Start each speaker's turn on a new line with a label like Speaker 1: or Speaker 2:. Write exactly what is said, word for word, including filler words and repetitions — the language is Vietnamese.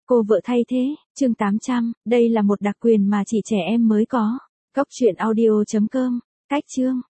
Speaker 1: Cô vợ thay thế, chương tám trăm, đây là một đặc quyền mà chỉ trẻ em mới có. Cốc truyện audio chấm com, cách chương.